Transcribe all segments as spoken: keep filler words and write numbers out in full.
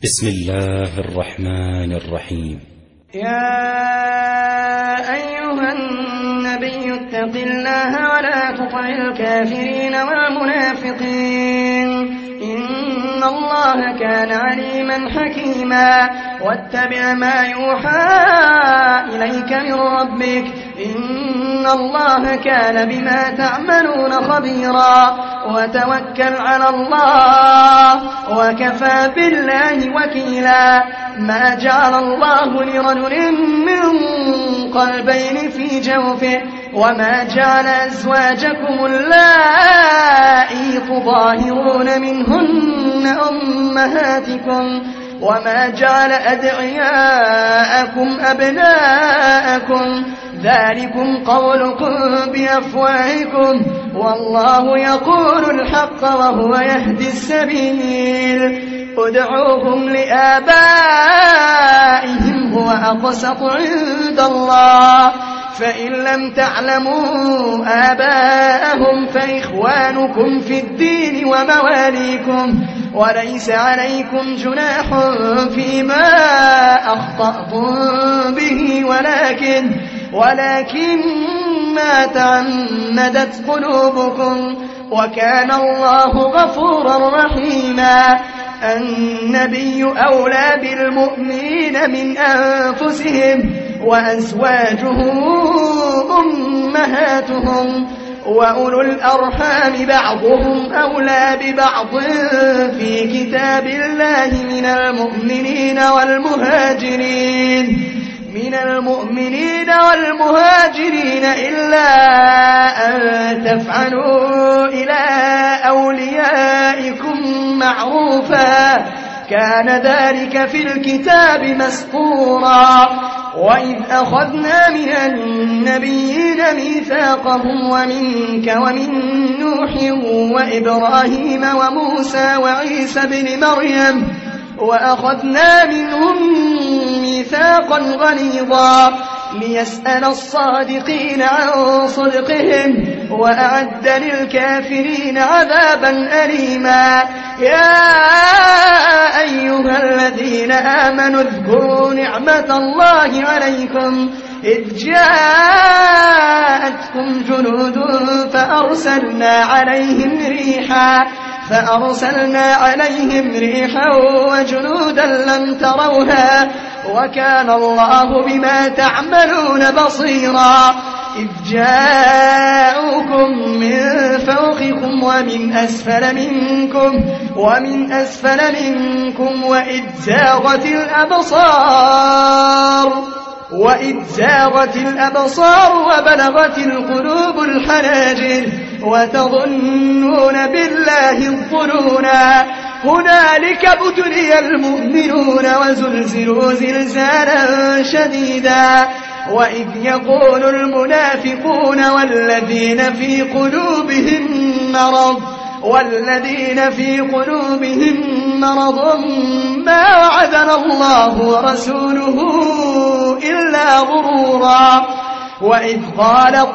بسم الله الرحمن الرحيم. يا أيها النبي اتق الله ولا تطع الكافرين والمنافقين إن الله كان عليما حكيما واتبع ما يوحى إليك من ربك إن الله كان بما تعملون خبيرا وتوكل على الله وكفى بالله وكيلا ما جعل الله لرجل من قلبين في جوفه وما جعل أزواجكم اللائي تظاهرون منهن أمهاتكم وما جعل أدعياءكم أبناءكم ذلكم قولكم بأفواهكم والله يقول الحق وهو يهدي السبيل ادعوهم لآبائهم هو أقسط عند الله فإن لم تعلموا آباءهم فإخوانكم في الدين ومواليكم وليس عليكم جناح فيما أخطأتم به ولكن ولكن ما تعمدت قلوبكم وكان الله غفورا رحيما النبي أولى بالمؤمنين من أنفسهم وأزواجه أمهاتهم وأولو الأرحام بعضهم أولى ببعض في كتاب الله من المؤمنين والمهاجرين من المؤمنين والمهاجرين إلا أن تفعلوا إلى أوليائكم معروفا كان ذلك في الكتاب مسطورا وإذ أخذنا من النبيين ميثاقهم ومنك ومن نوح وإبراهيم وموسى وعيسى بن مريم وأخذنا منهم ميثاقا غليظا ليسأل الصادقين عن صدقهم وأعد للكافرين عذابا أليما يا أيها الذين آمنوا اذكروا نعمة الله عليكم إذ جاءتكم جنود فأرسلنا عليهم ريحا فأرسلنا عليهم ريحا وجنودا لم تروها وكان الله بما تعملون بصيرا إذ جاءوكم من فوقكم ومن أسفل منكم ومن أسفل منكم وإذ زاغت الأبصار وإذ زاغت الأبصار وبلغت القلوب الحناجر وتظنون بالله الظنونا هنالك ابتلي المؤمنون وزلزلوا زلزالا شديدا وإذ يقول المنافقون والذين في قلوبهم مرض والذين في قلوبهم مرض ما وعدنا الله ورسوله إلا غرورا وإذ قالت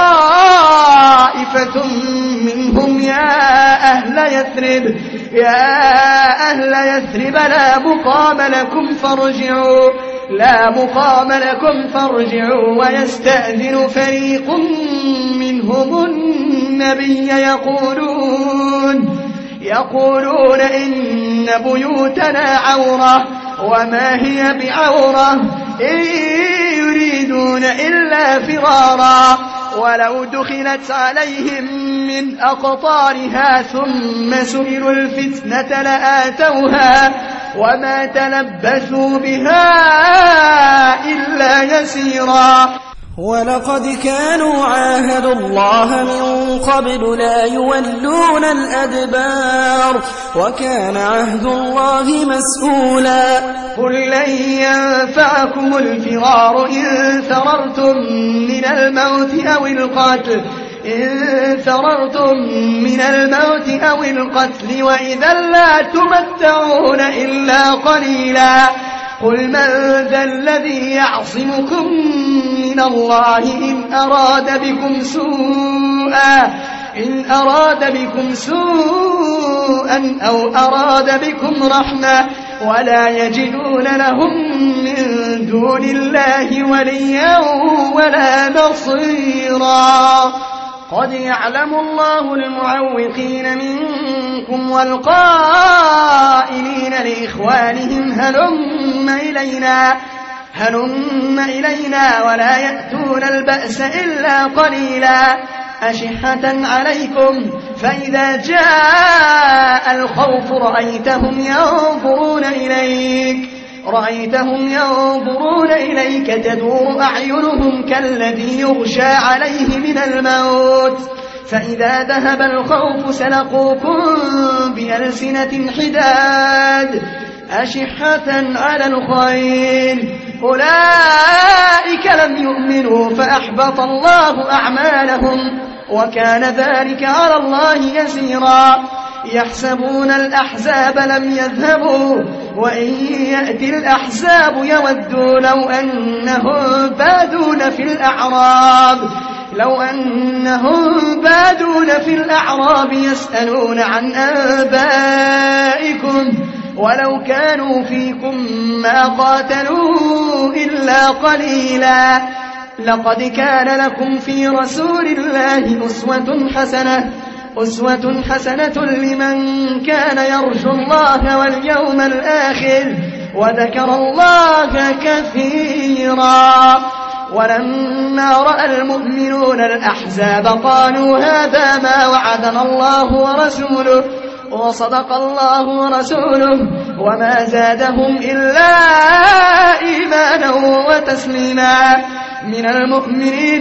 طائفة منهم يا أهل يثرب يا أهل يثرب لا مقام لكم فارجعوا لا مقام لكم فارجعوا ويستأذن فريق منهم النبي يقولون يقولون إن بيوتنا عورة وما هي بعورة إن يريدون إلا فرارا ولو دخلت عليهم من أقطارها ثم سئلوا الفتنة لآتوها وما تلبثوا بها إلا يسيرا ولقد كانوا عاهدوا الله من قبل لا يولون الأدبار وكان عهد الله مسؤولا قل لن ينفعكم الفرار إن فررتم من الموت أو القتل إن فررتم من الموت أو القتل وإذا لا تمتعون إلا قليلا قل من ذا الذي يعصمكم من الله إن أراد بكم سوءا إن أراد بكم سوءا أو أراد بكم رحمة ولا يجدون لهم من دون الله وليا ولا نصيرا. قد يعلم الله المعوقين منكم والقائلين لإخوانهم هلم إلينا هلم إلينا ولا يأتون البأس إلا قليلا أشحة عليكم فإذا جاء الخوف رأيتهم ينظرون إليك رأيتهم ينظرون إليك تدور أعينهم كالذي يغشى عليه من الموت فإذا ذهب الخوف سلقوكم بألسنة حداد أشحة على الخير أولئك لم يؤمنوا فأحبط الله أعمالهم وكان ذلك على الله يسيرا. يحسبون الأحزاب لم يذهبوا وإن يأتي الأحزاب يودوا لو أنهم بادون في الأعراب لو أنهم بادون في الأعراب يسألون عن آبائكم ولو كانوا فيكم ما قاتلوا إلا قليلا. لقد كان لكم في رسول الله أسوة حسنة أسوة حسنة لمن كان يرجو الله واليوم الآخر وذكر الله كثيرا. ولما رأى المؤمنون الأحزاب قالوا هذا ما وعدنا الله ورسوله وصدق الله ورسوله وما زادهم إلا إيمانا وتسليما. من المؤمنين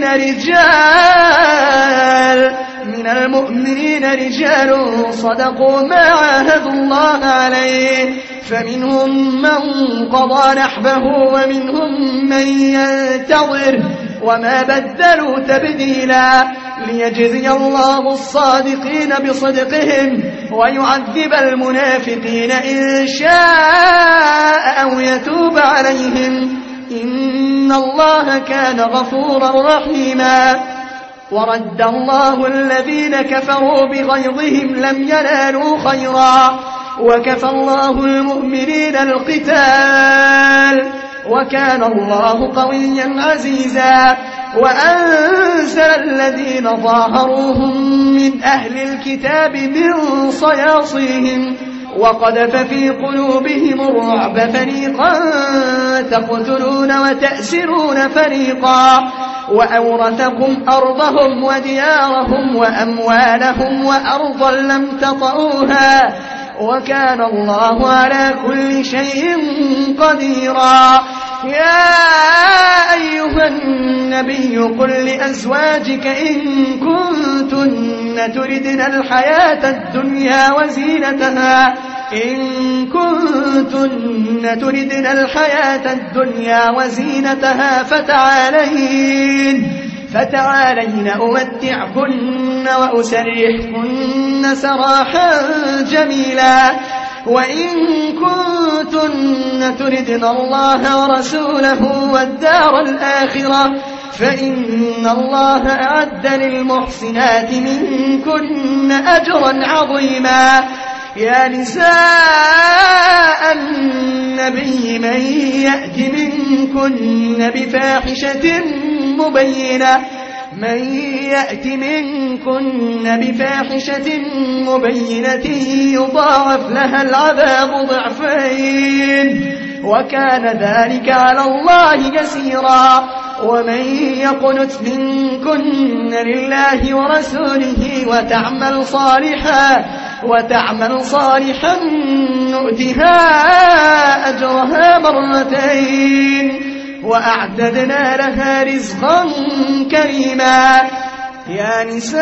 رجال من المؤمنين رجال صدقوا ما عاهدوا الله عليه فمنهم من قضى نحبه ومنهم من ينتظر وما بدلوا تبديلا. ليجزي الله الصادقين بصدقهم ويعذب المنافقين إن شاء أو يتوب عليهم إن الله كان غفورا رحيما. ورد الله الذين كفروا بغيظهم لم ينالوا خيرا وكفى الله المؤمنين القتال وكان الله قويا عزيزا. وأنزل الذين ظاهروهم من أهل الكتاب من صياصيهم وقذف في قلوبهم الرعب فريقا تقتلون وتأسرون فريقا وأورثكم أرضهم وديارهم وأموالهم وأرضا لم تطئوها وكان الله على كل شيء قديرا. يا أيها النبي قل لأزواجك إن كنتن تردن الحياة الدنيا وزينتها إن كنتن تردن الحياة الدنيا وزينتها فتعالين فتعالين أمتعكن وأسرحكن سراحا جميلا. وإن كنتن تردن الله ورسوله والدار الآخرة فإن الله أعد للمحسنات منكن أجرا عظيما. يا نساء النبي من يأت منكن بفاحشة مبينة من يأت منكن بفاحشة مبينة يضاعف لها العذاب ضعفين وكان ذلك على الله يسيرا. ومن يقنت منكن لله ورسوله وتعمل صالحا وتعمل صالحا نؤتها أجرها مرتين وأعتدنا لها رزقا كريما. يا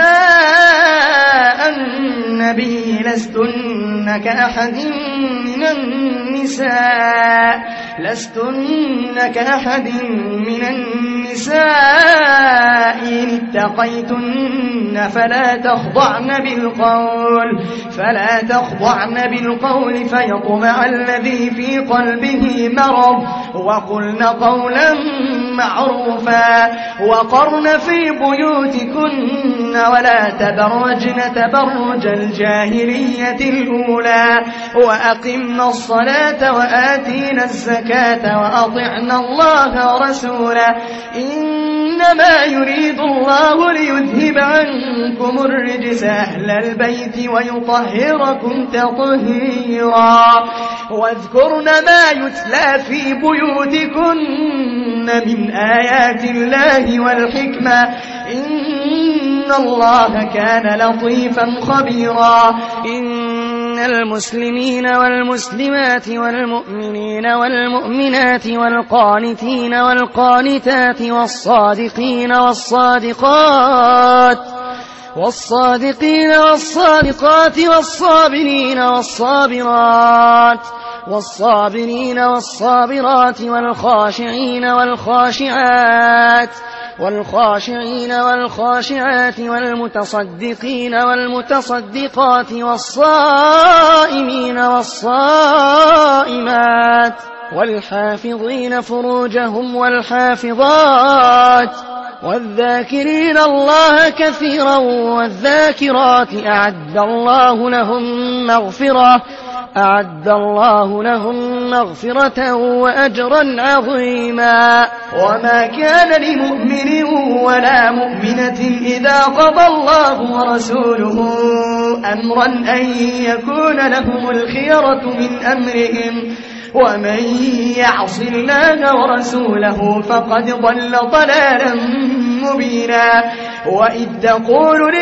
نساء النبي لستن كأحد من النساء لستن كأحد من النساء إن اتقيتن فلا تخضعن بالقول فلا تخضعن بالقول فيطمع الذي في قلبه مرض وقلن قولا معروفا وقرن في بيوتكن ولا تبرجن تبرج الجاهلية الأولى وأقمنا الصلاة وآتينا الزكاة وأطعنا الله ورسوله إنما يريد الله ليذهب عنكم الرجس أهل البيت ويطهركم تطهيرا واذكرن ما يتلى في بيوتكن من آيات الله والحكمة إن الله كان لطيفا خبيرا إن المسلمين والمسلمات والمؤمنين والمؤمنات والقانتين والقانتات والصادقين والصادقات والصادقين والصادقات والصابرين والصابرات والصابرين والصابرات والخاشعين والخاشعات والخاشعين والخاشعات والمتصدقين والمتصدقات والصائمين والصائمات والحافظين فروجهم والحافظات والذاكرين الله كثيرا والذاكرات أعد الله لهم مغفرة أعد الله لهم مغفرة وأجرا عظيما وما كان لمؤمن ولا مؤمنة إذا قضى الله ورسوله أمرا أن يكون لهم الخيرة من أمرهم ومن يعص الله ورسوله فقد ضل ضلالا مبينا وإذ تقول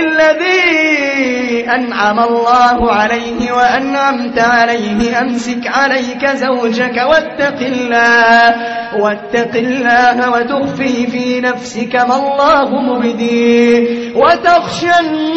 للذي أنعم الله عليه وأنعمت عليه أمسك عليك زوجك واتق الله واتق الله وتخفي في نفسك ما الله مبديه وتخشى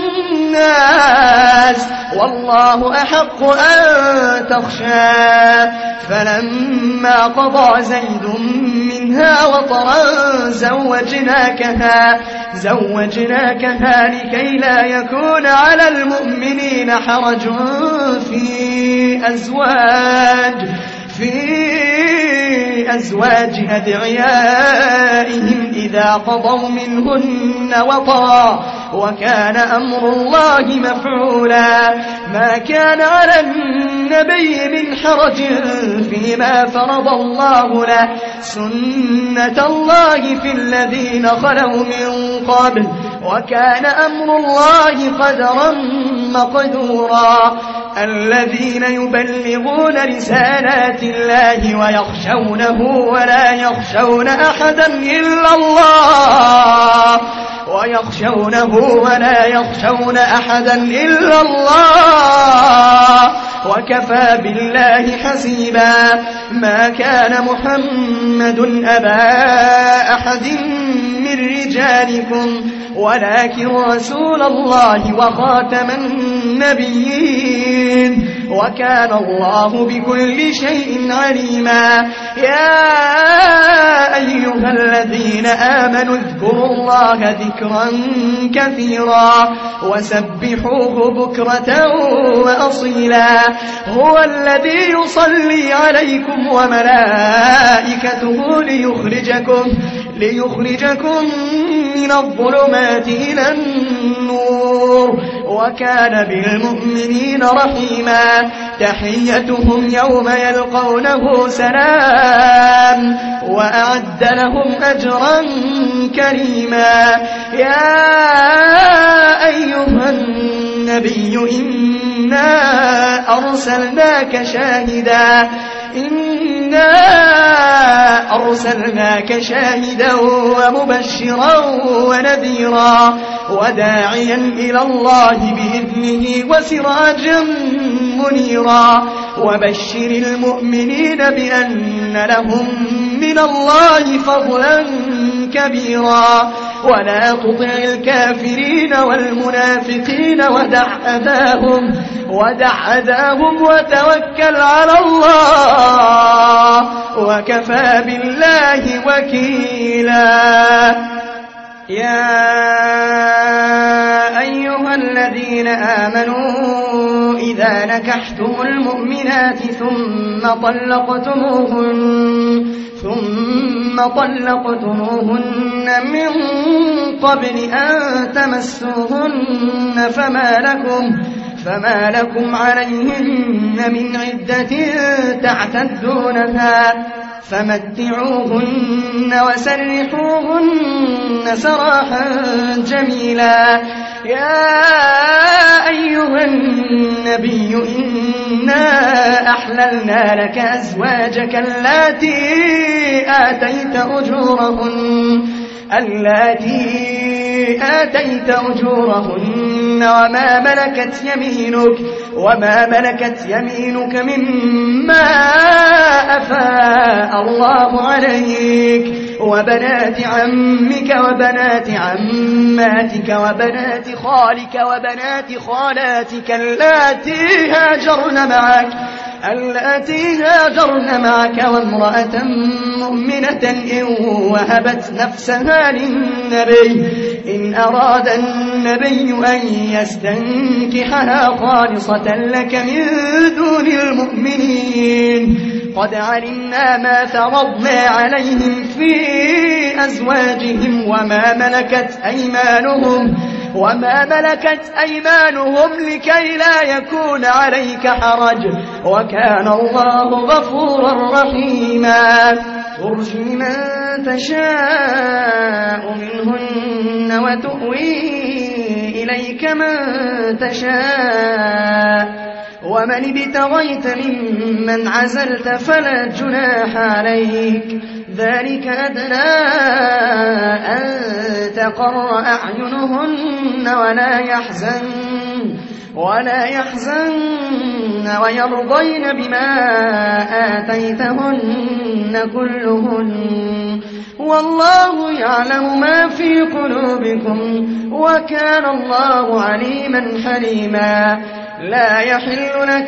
الناس والله أحق أن تخشى فلما قضى زيد منها وطرا زوجناكها زوجناكها لكي لا يكون على المؤمنين حرج في أزواج في أزواج أدعيائهم إذا قضوا منهن وطرا وكان أمر الله مفعولا ما كان على النبي من حرج فيما فرض الله له سنة الله في الذين خلوا من قبل وكان أمر الله قدرا مقدورا الذين يبلغون رسالات الله ويخشونه ولا يخشون أحدا إلا الله ويخشونه ولا يخشون أحدا إلا الله وكفى بالله حسيبا ما كان محمد أبا أحد من رجالكم ولكن رسول الله وخاتم النبيين وكان الله بكل شيء عليما يا أيها الذين آمنوا اذكروا الله ذكرا كثيرا وسبحوه بكرة وأصيلا هو الذي يصلي عليكم وملائكته ليخرجكم ليخرجكم من الظلمات إلى النور وكان بالمؤمنين رحيما تحيتهم يوم يلقونه سلام وأعد لهم أجرا كريما يا أيها النبي إنا أرسلناك شاهدا إنا أرسلناك شاهدا ومبشرا ونذيرا وداعيا إلى الله بإذنه وسراجا منيرا وبشر المؤمنين بأن لهم من الله فضلا كبيرا ولا تطع الكافرين والمنافقين ودع أذاهم ودع أذاهم وتوكل على الله وكفى بالله وكيلا يا أيها الذين آمنوا إذا نكحتم المؤمنات ثم طلقتموهن ثم طلقتموهن من قبل أن تمسوهن فما لكم فما لكم عليهن من عدة تعتدونها فمتعوهن وسرحوهن سراحا جميلا. يا أيها النبي إنا أحللنا لك أزواجك اللاتي آتيت أجورهن اللاتي آتيت أجورهن وما ملكت يمينك وما ملكت يمينك مما أفاء الله عليك وبنات عمك وبنات عماتك وبنات خالك وبنات خالاتك اللاتي هاجرن معك اللاتي هاجرن معك وامرأة مؤمنة إن وهبت نفسها للنبي إن أراد النبي أن يستنكحها خالصة لك من دون المؤمنين قد علمنا ما فرضنا عليهم في أزواجهم وما ملكت أيمانهم وما ملكت أيمانهم لكي لا يكون عليك حرج وكان الله غفورا رحيما. ترجي من تشاء منهن وتؤوي إليك من تشاء ومن ابتغيت ممن عزلت فلا جناح عليك ذلك أدنى أن تقر أعينهن ولا يحزن ولا يحزن ويرضين بما آتيتهن كلهن والله يعلم ما في قلوبكم وكان الله عليما حليما. لا يحل لك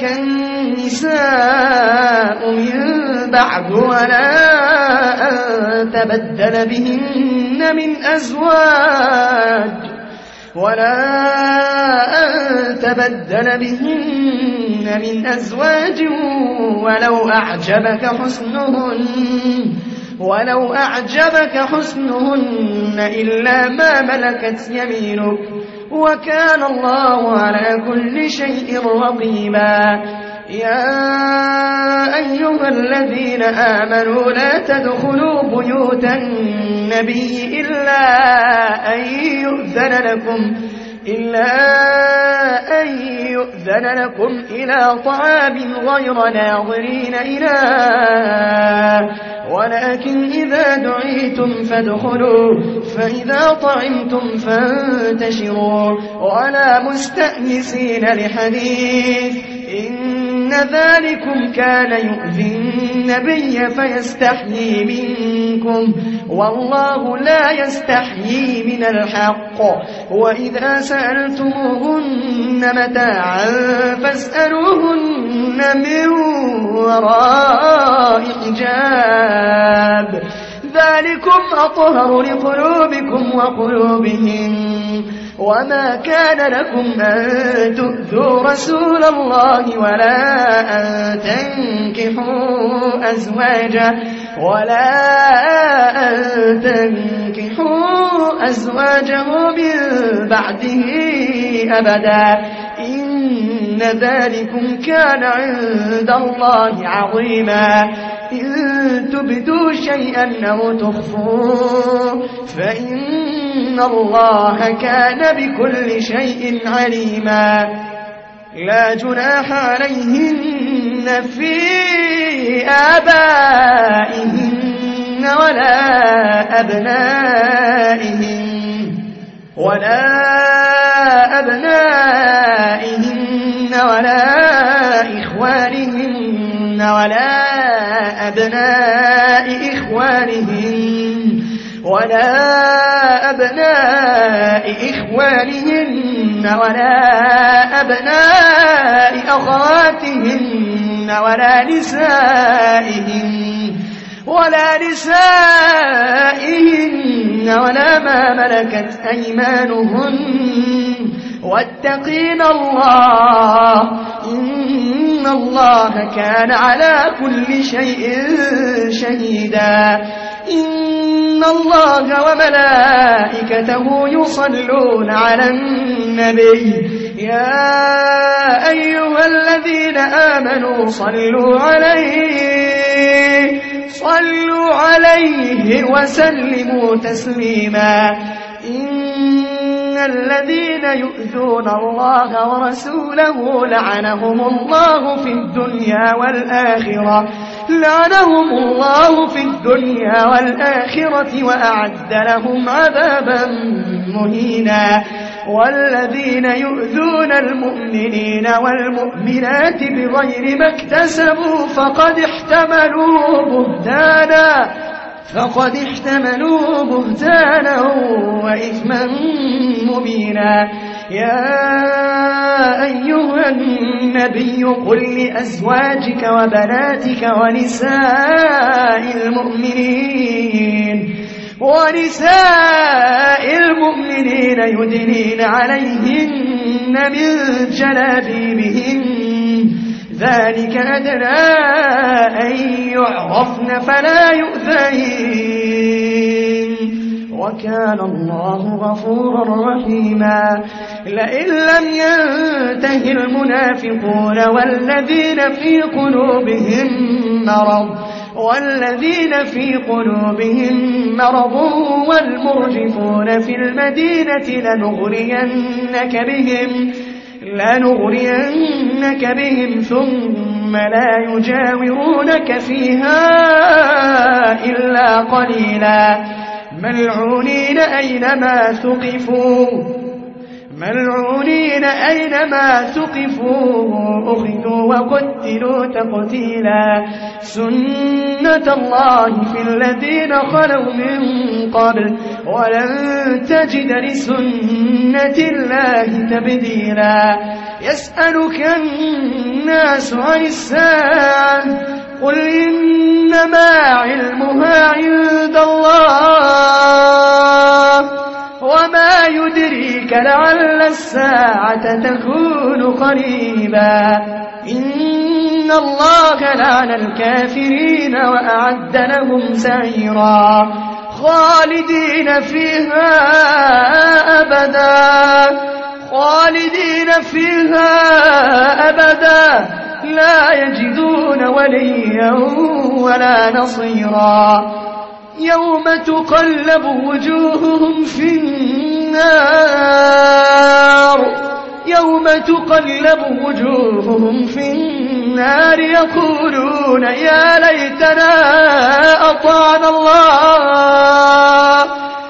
النساء من بعد ولا أن تبدل بهن من أزواج ولا أن تبدل بهن من أزواج ولو أعجبك حسنهن ولو أعجبك حسنهن إلا ما ملكت يمينك وكان الله على كل شيء رقيبا. يا أيها الذين آمنوا لا تدخلوا بيوت النبي إلا أن يؤذن لكم إلا أن يؤذن لكم إلى طعام غير ناظرين إناه ولكن إذا دعيتم فادخلوا فإذا طعمتم فانتشروا ولا مستأنسين لحديث إن ذلكم كان يؤذي النبي فيستحيي منكم والله لا يستحيي من الحق. وإذا سألتموهن متاعا فاسألوهن من وراء حجاب ذلكم أطهر لقلوبكم وقلوبهم. وما كان لكم أن تؤذوا رسول الله ولا أن تنكحوا أزواجه ولا أن تنكحوا أزواجه من بعده أبدا إن ذلكم كان عند الله عظيما. إن تبدوا شيئا أو تخفوه فإن الله كان بكل شيء عليما. لا جناح عليهن في آبائهن ولا أبنائهن ولا أبنائهن ولا إخوانهن ولا أبناء إخوانهن ولا أبناء إخوانهن ولا أبناء أخواتهن ولا نسائهن ولا نسائهن ولا ما ملكت أيمانهن واتقين الله إن الله كان على كل شيء شهيدا إن الله وملائكته يصلون على النبي يا أيها الذين آمنوا صلوا عليه صلوا عليه وسلموا تسليما إن الذين يؤذون الله ورسوله لعنهم الله في الدنيا والآخرة لعنهم الله في الدنيا والآخرة وأعد لهم عذابا مهينا والذين يؤذون المؤمنين والمؤمنات بغير ما اكتسبوا فقد احتملوا بهتانا فقد احتملوا بهتانا وإثما مبينا يا أيها النبي قل لأزواجك وبناتك ونساء المؤمنين ونساء المؤمنين يدنين عليهن من جلابيبهن ذلك أدنى أن يعرفن فلا يؤذين وكان الله غفورا رحيما لئن لم ينته المنافقون والذين في قلوبهم مرض والذين في قلوبهم مرض والمرجفون في المدينة لنغرينك بهم لنغرينك بهم ثم لا يجاورونك فيها إلا قليلا ملعونين أينما ثقفوا ملعونين أينما ثقفوا أخذوا وقتلوا تقتيلا سنة الله في الذين خلوا من قبل ولن تجد لسنة الله تبديلا يسألك الناس عن الساعة قل إنما علمها عند الله وما يدريك لعل الساعة تكون قريبا إن الله لعن الكافرين وأعد لهم سعيرا خالدين فيها أبدا خالدين فيها أبدا لا يجدون وليا ولا نصيرا يوم تقلب وجوههم في النار يوم تقلب وجوههم في النار يقولون يا ليتنا أطعنا الله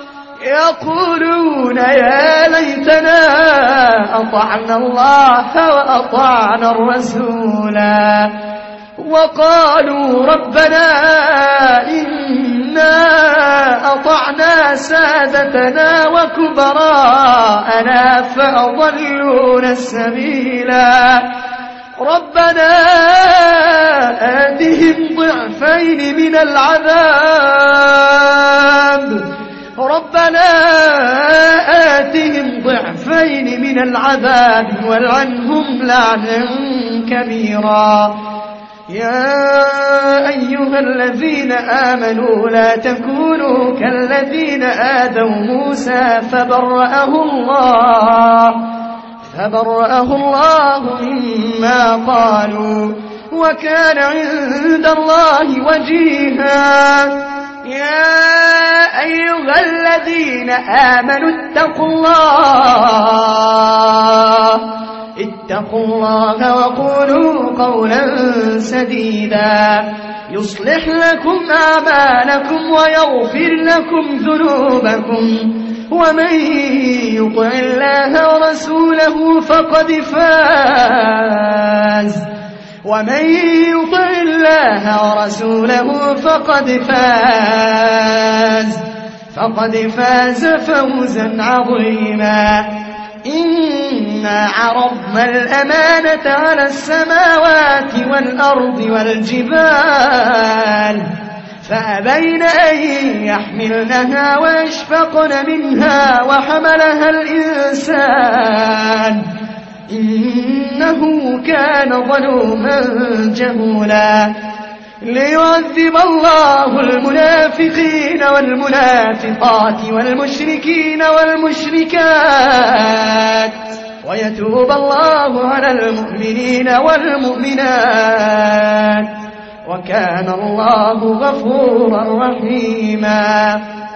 يقولون يا ليتنا أطعنا الله وأطعنا الرسولا وقالوا ربنا إنا أطعنا سادتنا وكبراءنا فأضلونا السبيلا ربنا آتهم ضعفين من العذاب ربنا آتهم ضعفين من العذاب والعنهم لعنا كبيرا يا أيها الذين آمنوا لا تكونوا كالذين آذوا موسى فبرأه الله فبرأه الله مما قالوا وكان عند الله وجيها يا أيها الذين آمنوا اتقوا الله اتقوا الله وقولوا قولا سديدا يصلح لكم أعمالكم ويغفر لكم ذنوبكم ومن يطع الله ورسوله فقد فاز ومن يطع الله ورسوله فقد فاز فقد فاز فوزا عظيما إنا عرضنا الأمانة على السماوات والأرض والجبال فأبين أن يحملنها ويشفقن منها وحملها الإنسان إنه كان ظلوما جهولا ليعذب الله المنافقين والمنافقات والمشركين والمشركات ويتوب الله على المؤمنين والمؤمنات وكان الله غفورا رحيما